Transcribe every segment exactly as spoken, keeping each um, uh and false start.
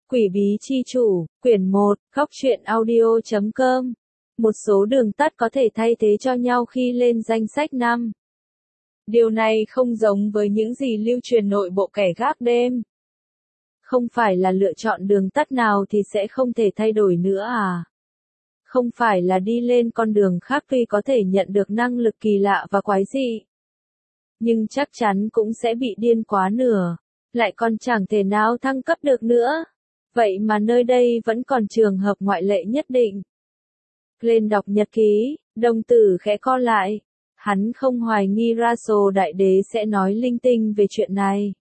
Quỷ bí chi chủ, quyển một, góc truyện audio chấm com. Một số đường tắt có thể thay thế cho nhau khi lên danh sách năm. Điều này không giống với những gì lưu truyền nội bộ kẻ gác đêm. Không phải là lựa chọn đường tắt nào thì sẽ không thể thay đổi nữa à? Không phải là đi lên con đường khác tuy có thể nhận được năng lực kỳ lạ và quái dị, nhưng chắc chắn cũng sẽ bị điên quá nửa, lại còn chẳng thể nào thăng cấp được nữa. Vậy mà nơi đây vẫn còn trường hợp ngoại lệ nhất định. Lên đọc nhật ký, đồng tử khẽ co lại. Hắn không hoài nghi Russell đại đế sẽ nói linh tinh về chuyện này.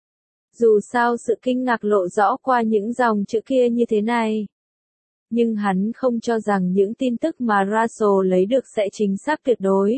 Dù sao sự kinh ngạc lộ rõ qua những dòng chữ kia như thế này. Nhưng hắn không cho rằng những tin tức mà Russell lấy được sẽ chính xác tuyệt đối.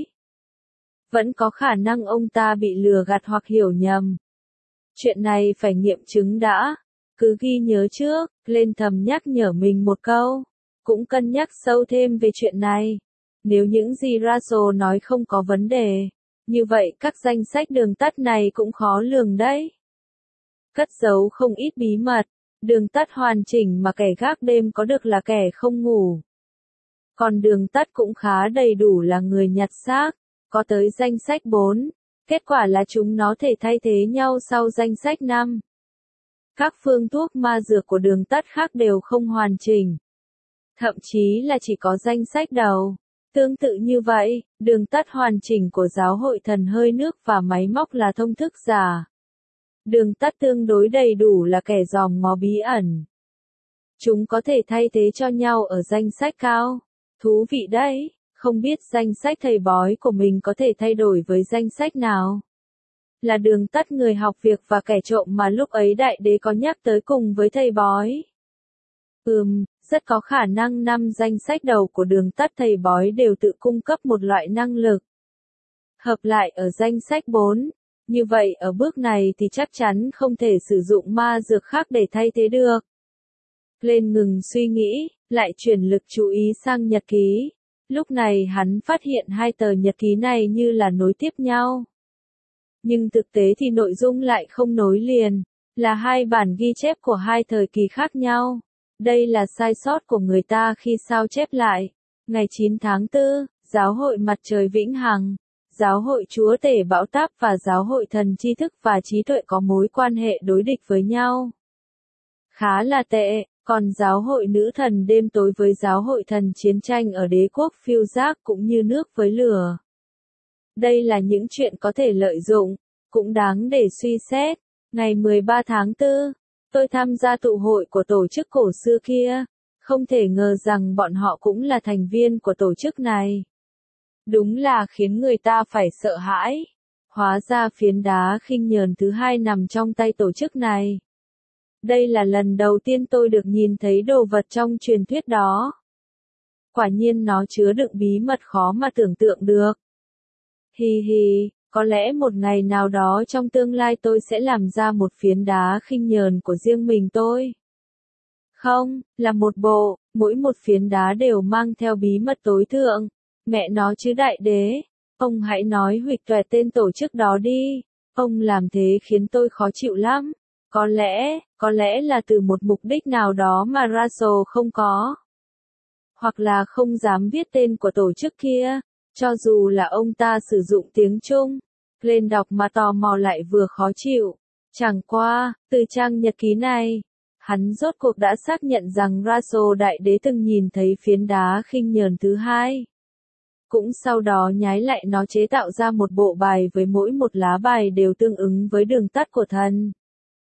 Vẫn có khả năng ông ta bị lừa gạt hoặc hiểu nhầm. Chuyện này phải nghiệm chứng đã. Cứ ghi nhớ trước, lên thầm nhắc nhở mình một câu. Cũng cân nhắc sâu thêm về chuyện này. Nếu những gì Russell nói không có vấn đề, như vậy các danh sách đường tắt này cũng khó lường đấy. Cất giấu không ít bí mật, đường tắt hoàn chỉnh mà kẻ gác đêm có được là kẻ không ngủ. Còn đường tắt cũng khá đầy đủ là người nhặt xác, có tới danh sách bốn. Kết quả là chúng nó thể thay thế nhau sau danh sách năm. Các phương thuốc ma dược của đường tắt khác đều không hoàn chỉnh. Thậm chí là chỉ có danh sách đầu. Tương tự như vậy, đường tắt hoàn chỉnh của giáo hội thần hơi nước và máy móc là thông thức giả. Đường tắt tương đối đầy đủ là kẻ dòm ngó bí ẩn. Chúng có thể thay thế cho nhau ở danh sách cao. Thú vị đấy, không biết danh sách thầy bói của mình có thể thay đổi với danh sách nào. Là đường tắt người học việc và kẻ trộm mà lúc ấy đại đế có nhắc tới cùng với thầy bói. Ừm, rất có khả năng năm danh sách đầu của đường tắt thầy bói đều tự cung cấp một loại năng lực. Hợp lại ở danh sách bốn. Như vậy ở bước này thì chắc chắn không thể sử dụng ma dược khác để thay thế được. Lên ngừng suy nghĩ, lại chuyển lực chú ý sang nhật ký. Lúc này hắn phát hiện hai tờ nhật ký này như là nối tiếp nhau. Nhưng thực tế thì nội dung lại không nối liền, là hai bản ghi chép của hai thời kỳ khác nhau. Đây là sai sót của người ta khi sao chép lại. Ngày chín tháng tư, Giáo hội Mặt Trời Vĩnh Hằng, Giáo hội Chúa Tể Bão Táp và Giáo hội Thần Tri Thức và Trí Tuệ có mối quan hệ đối địch với nhau. Khá là tệ, còn Giáo hội Nữ Thần Đêm Tối với Giáo hội Thần Chiến Tranh ở đế quốc phiêu giác cũng như nước với lửa. Đây là những chuyện có thể lợi dụng, cũng đáng để suy xét. Ngày mười ba tháng tư, tôi tham gia tụ hội của tổ chức cổ xưa kia. Không thể ngờ rằng bọn họ cũng là thành viên của tổ chức này. Đúng là khiến người ta phải sợ hãi. Hóa ra phiến đá khinh nhờn thứ hai nằm trong tay tổ chức này. Đây là lần đầu tiên tôi được nhìn thấy đồ vật trong truyền thuyết đó. Quả nhiên nó chứa đựng bí mật khó mà tưởng tượng được. Hi hi, có lẽ một ngày nào đó trong tương lai tôi sẽ làm ra một phiến đá khinh nhờn của riêng mình tôi. Không, là một bộ, mỗi một phiến đá đều mang theo bí mật tối thượng. Mẹ nó chứ đại đế, ông hãy nói huỵch toẹt tên tổ chức đó đi. Ông làm thế khiến tôi khó chịu lắm. Có lẽ, có lẽ là từ một mục đích nào đó mà Russell không có. Hoặc là không dám viết tên của tổ chức kia. Cho dù là ông ta sử dụng tiếng Trung, lên đọc mà tò mò lại vừa khó chịu. Chẳng qua, từ trang nhật ký này, hắn rốt cuộc đã xác nhận rằng Russell đại đế từng nhìn thấy phiến đá khinh nhờn thứ hai. Cũng sau đó nhái lại nó chế tạo ra một bộ bài với mỗi một lá bài đều tương ứng với đường tắt của thần.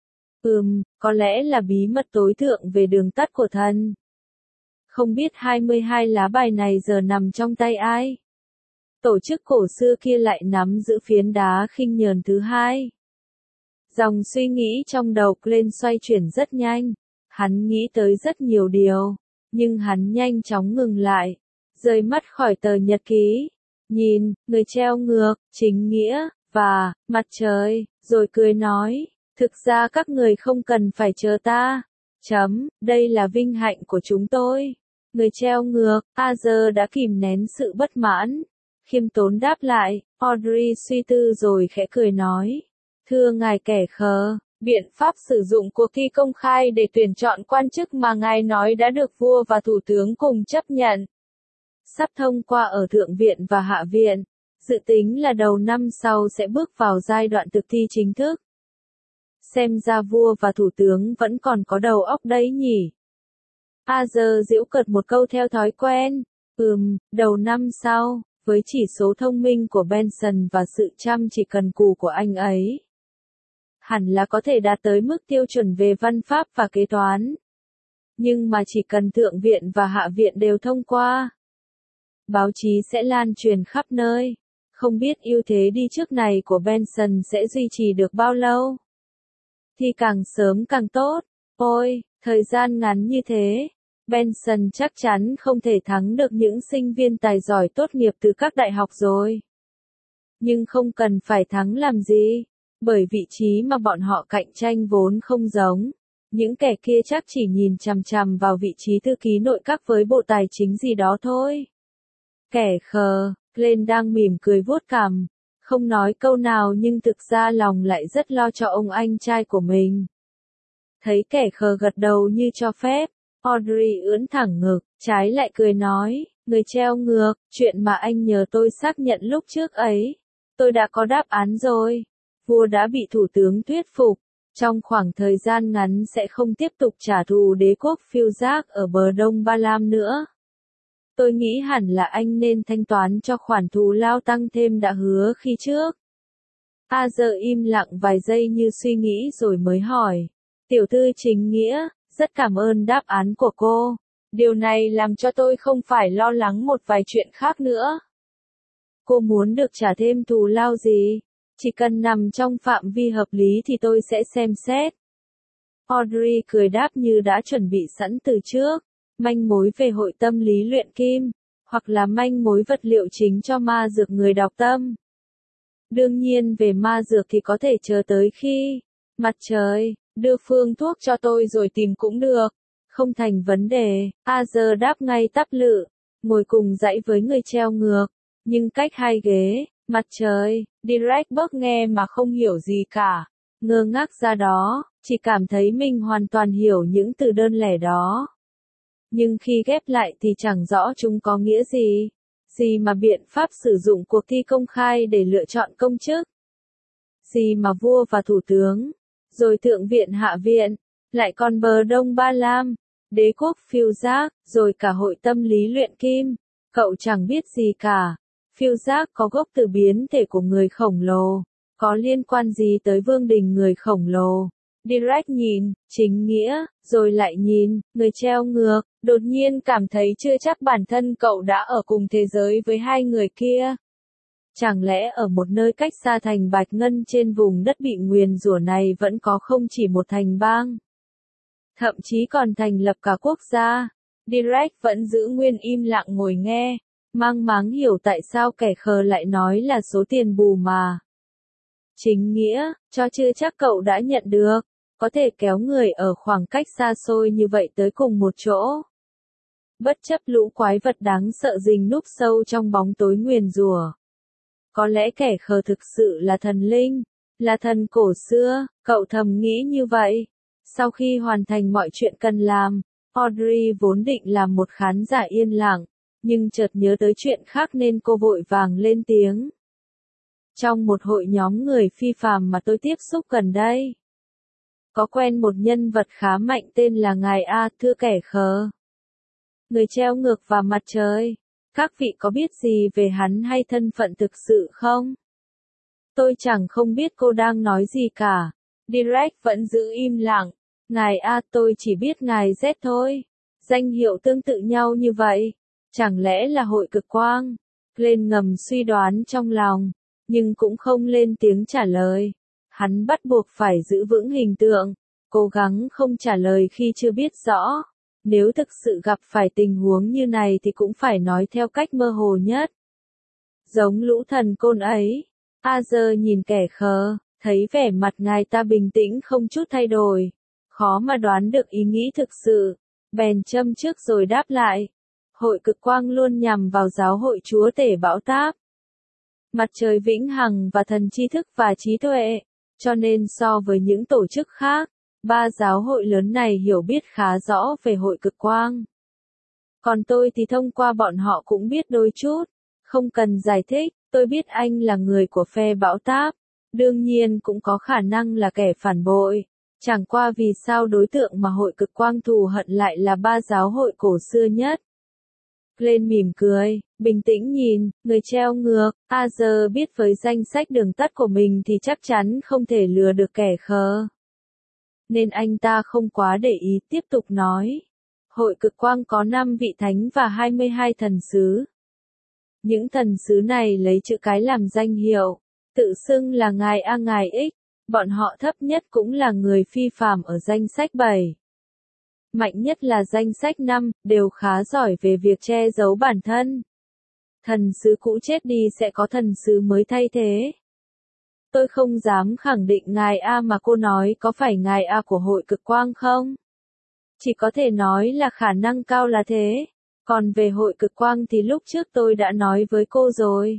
Ừm, có lẽ là bí mật tối thượng về đường tắt của thần. Không biết hai mươi hai lá bài này giờ nằm trong tay ai? Tổ chức cổ xưa kia lại nắm giữ phiến đá khinh nhờn thứ hai. Dòng suy nghĩ trong đầu lên xoay chuyển rất nhanh. Hắn nghĩ tới rất nhiều điều, nhưng hắn nhanh chóng ngừng lại, rời mắt khỏi tờ nhật ký, nhìn, người treo ngược, chính nghĩa, và, mặt trời, rồi cười nói, thực ra các người không cần phải chờ ta. Chấm, đây là vinh hạnh của chúng tôi. Người treo ngược, Azer đã kìm nén sự bất mãn. Khiêm tốn đáp lại, Audrey suy tư rồi khẽ cười nói. Thưa ngài kẻ khờ, Biện pháp sử dụng cuộc thi công khai để tuyển chọn quan chức mà ngài nói đã được vua và thủ tướng cùng chấp nhận. Sắp thông qua ở Thượng viện và Hạ viện. Dự tính là đầu năm sau sẽ bước vào giai đoạn thực thi chính thức. Xem ra vua và thủ tướng vẫn còn có đầu óc đấy nhỉ. A giờ giễu cợt một câu theo thói quen. Ừm, đầu năm sau, với chỉ số thông minh của Benson và sự chăm chỉ cần cù của anh ấy, hẳn là có thể đạt tới mức tiêu chuẩn về văn pháp và kế toán. Nhưng mà chỉ cần Thượng viện và Hạ viện đều thông qua, báo chí sẽ lan truyền khắp nơi. Không biết ưu thế đi trước này của Benson sẽ duy trì được bao lâu. Thì càng sớm càng tốt. Ôi, thời gian ngắn như thế, Benson chắc chắn không thể thắng được những sinh viên tài giỏi tốt nghiệp từ các đại học rồi. Nhưng không cần phải thắng làm gì, bởi vị trí mà bọn họ cạnh tranh vốn không giống. Những kẻ kia chắc chỉ nhìn chằm chằm vào vị trí thư ký nội các với Bộ Tài chính gì đó thôi. Kẻ khờ, Glenn đang mỉm cười vuốt cằm, không nói câu nào nhưng thực ra lòng lại rất lo cho ông anh trai của mình. Thấy kẻ khờ gật đầu như cho phép, Audrey ưỡn thẳng ngực, trái lại cười nói, người treo ngược, chuyện mà anh nhờ tôi xác nhận lúc trước ấy, tôi đã có đáp án rồi. Vua đã bị thủ tướng thuyết phục, trong khoảng thời gian ngắn sẽ không tiếp tục trả thù đế quốc phiêu giác ở bờ đông Ba Lam nữa. Tôi nghĩ hẳn là anh nên thanh toán cho khoản thù lao tăng thêm đã hứa khi trước. A giờ im lặng vài giây như suy nghĩ rồi mới hỏi. Tiểu thư chính nghĩa, rất cảm ơn đáp án của cô. Điều này làm cho tôi không phải lo lắng một vài chuyện khác nữa. Cô muốn được trả thêm thù lao gì? Chỉ cần nằm trong phạm vi hợp lý thì tôi sẽ xem xét. Audrey cười đáp như đã chuẩn bị sẵn từ trước. Manh mối về hội tâm lý luyện kim, hoặc là manh mối vật liệu chính cho ma dược người đọc tâm. Đương nhiên về ma dược thì có thể chờ tới khi mặt trời đưa phương thuốc cho tôi rồi tìm cũng được. Không thành vấn đề. A giờ đáp ngay tắp lự, ngồi cùng dãy với người treo ngược, nhưng cách hai ghế. Mặt trời, Direct nghe mà không hiểu gì cả, ngơ ngác ra đó, chỉ cảm thấy mình hoàn toàn hiểu những từ đơn lẻ đó. Nhưng khi ghép lại thì chẳng rõ chúng có nghĩa gì. Gì mà biện pháp sử dụng cuộc thi công khai để lựa chọn công chức. Gì mà vua và thủ tướng, rồi thượng viện hạ viện, lại còn bờ đông Ba Lam, đế quốc phiêu giác, rồi cả hội tâm lý luyện kim. Cậu chẳng biết gì cả. Phiêu giác có gốc từ biến thể của người khổng lồ, có liên quan gì tới vương đình người khổng lồ. Direct nhìn, chính nghĩa, rồi lại nhìn, người treo ngược, đột nhiên cảm thấy chưa chắc bản thân cậu đã ở cùng thế giới với hai người kia. Chẳng lẽ ở một nơi cách xa thành Bạch Ngân trên vùng đất bị nguyền rủa này vẫn có không chỉ một thành bang, thậm chí còn thành lập cả quốc gia. Direct vẫn giữ nguyên im lặng ngồi nghe, mang máng hiểu tại sao kẻ khờ lại nói là số tiền bù mà. Chính nghĩa, cho chưa chắc cậu đã nhận được, có thể kéo người ở khoảng cách xa xôi như vậy tới cùng một chỗ. Bất chấp lũ quái vật đáng sợ rình núp sâu trong bóng tối nguyền rủa. Có lẽ kẻ khờ thực sự là thần linh, là thần cổ xưa, cậu thầm nghĩ như vậy. Sau khi hoàn thành mọi chuyện cần làm, Audrey vốn định làm một khán giả yên lặng, nhưng chợt nhớ tới chuyện khác nên cô vội vàng lên tiếng. Trong một hội nhóm người phi phàm mà tôi tiếp xúc gần đây, có quen một nhân vật khá mạnh tên là Ngài A, thưa kẻ khờ. Người treo ngược và mặt trời. Các vị có biết gì về hắn hay thân phận thực sự không? Tôi chẳng không biết cô đang nói gì cả. Direct vẫn giữ im lặng. Ngài A, tôi chỉ biết ngài Z thôi. Danh hiệu tương tự nhau như vậy. Chẳng lẽ là hội cực quang? Lên ngầm suy đoán trong lòng, nhưng cũng không lên tiếng trả lời. Hắn bắt buộc phải giữ vững hình tượng, cố gắng không trả lời khi chưa biết rõ. Nếu thực sự gặp phải tình huống như này thì cũng phải nói theo cách mơ hồ nhất. Giống lũ thần côn ấy. A giờ nhìn kẻ khờ, thấy vẻ mặt ngài ta bình tĩnh không chút thay đổi. Khó mà đoán được ý nghĩ thực sự. Bèn châm trước rồi đáp lại. Hội cực quang luôn nhằm vào giáo hội chúa tể bão táp. Mặt trời vĩnh hằng và thần tri thức và trí tuệ. Cho nên so với những tổ chức khác, ba giáo hội lớn này hiểu biết khá rõ về hội cực quang. Còn tôi thì thông qua bọn họ cũng biết đôi chút. Không cần giải thích, tôi biết anh là người của phe bão táp. Đương nhiên cũng có khả năng là kẻ phản bội. Chẳng qua vì sao đối tượng mà hội cực quang thù hận lại là ba giáo hội cổ xưa nhất. Glenn mỉm cười, bình tĩnh nhìn, người treo ngược, Arthur biết với danh sách đường tắt của mình thì chắc chắn không thể lừa được kẻ khờ. Nên anh ta không quá để ý, tiếp tục nói. Hội cực quang có năm vị thánh và hai mươi hai thần sứ. Những thần sứ này lấy chữ cái làm danh hiệu, tự xưng là ngài A ngài X, bọn họ thấp nhất cũng là người phi phàm ở danh sách bảy. Mạnh nhất là danh sách năm, đều khá giỏi về việc che giấu bản thân. Thần sứ cũ chết đi sẽ có thần sứ mới thay thế. Tôi không dám khẳng định ngài A mà cô nói có phải ngài A của hội cực quang không? Chỉ có thể nói là khả năng cao là thế. Còn về hội cực quang thì lúc trước tôi đã nói với cô rồi.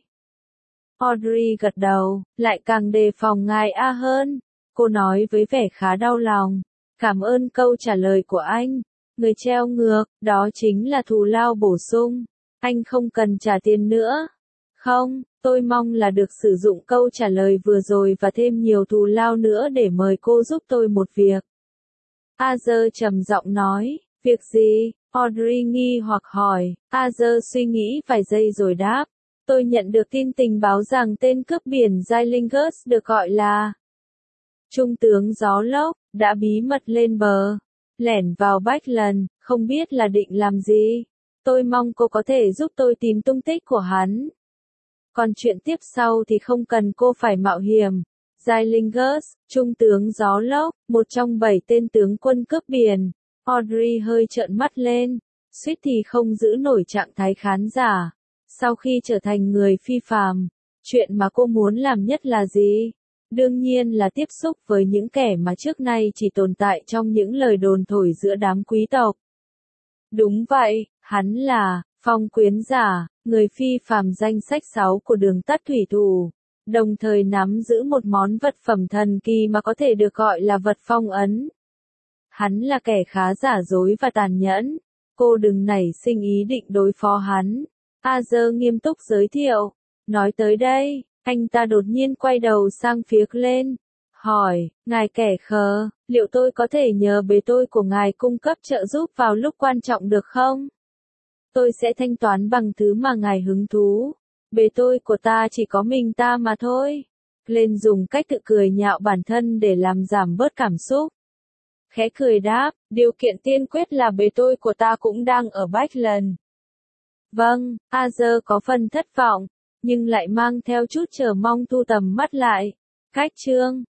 Audrey gật đầu, lại càng đề phòng ngài A hơn. Cô nói với vẻ khá đau lòng. Cảm ơn câu trả lời của anh. Người treo ngược, đó chính là thù lao bổ sung. Anh không cần trả tiền nữa. Không, tôi mong là được sử dụng câu trả lời vừa rồi và thêm nhiều thù lao nữa để mời cô giúp tôi một việc. Arthur trầm giọng nói, việc gì? Audrey nghi hoặc hỏi. Arthur suy nghĩ vài giây rồi đáp. Tôi nhận được tin tình báo rằng tên cướp biển Zylingus được gọi là Trung tướng Gió Lốc, đã bí mật lên bờ, lẻn vào Backlund, không biết là định làm gì. Tôi mong cô có thể giúp tôi tìm tung tích của hắn. Còn chuyện tiếp sau thì không cần cô phải mạo hiểm. Zylingus, Trung tướng Gió Lốc, một trong bảy tên tướng quân cướp biển. Audrey hơi trợn mắt lên, suýt thì không giữ nổi trạng thái khán giả. Sau khi trở thành người phi phàm, chuyện mà cô muốn làm nhất là gì? Đương nhiên là tiếp xúc với những kẻ mà trước nay chỉ tồn tại trong những lời đồn thổi giữa đám quý tộc. Đúng vậy, hắn là Phong Quyến Giả, người phi phàm danh sách sáu của đường tắt thủy thủ, đồng thời nắm giữ một món vật phẩm thần kỳ mà có thể được gọi là vật phong ấn. Hắn là kẻ khá giả dối và tàn nhẫn. Cô đừng nảy sinh ý định đối phó hắn. Arthur nghiêm túc giới thiệu. Nói tới đây, anh ta đột nhiên quay đầu sang phía Glenn. Hỏi, ngài kẻ khờ, liệu tôi có thể nhờ bề tôi của ngài cung cấp trợ giúp vào lúc quan trọng được không? Tôi sẽ thanh toán bằng thứ mà ngài hứng thú. Bề tôi của ta chỉ có mình ta mà thôi. Glenn dùng cách tự cười nhạo bản thân để làm giảm bớt cảm xúc. Khẽ cười đáp, điều kiện tiên quyết là bề tôi của ta cũng đang ở Backlund. Vâng, Arthur có phần thất vọng, nhưng lại mang theo chút chờ mong thu tầm mắt lại. Cách chương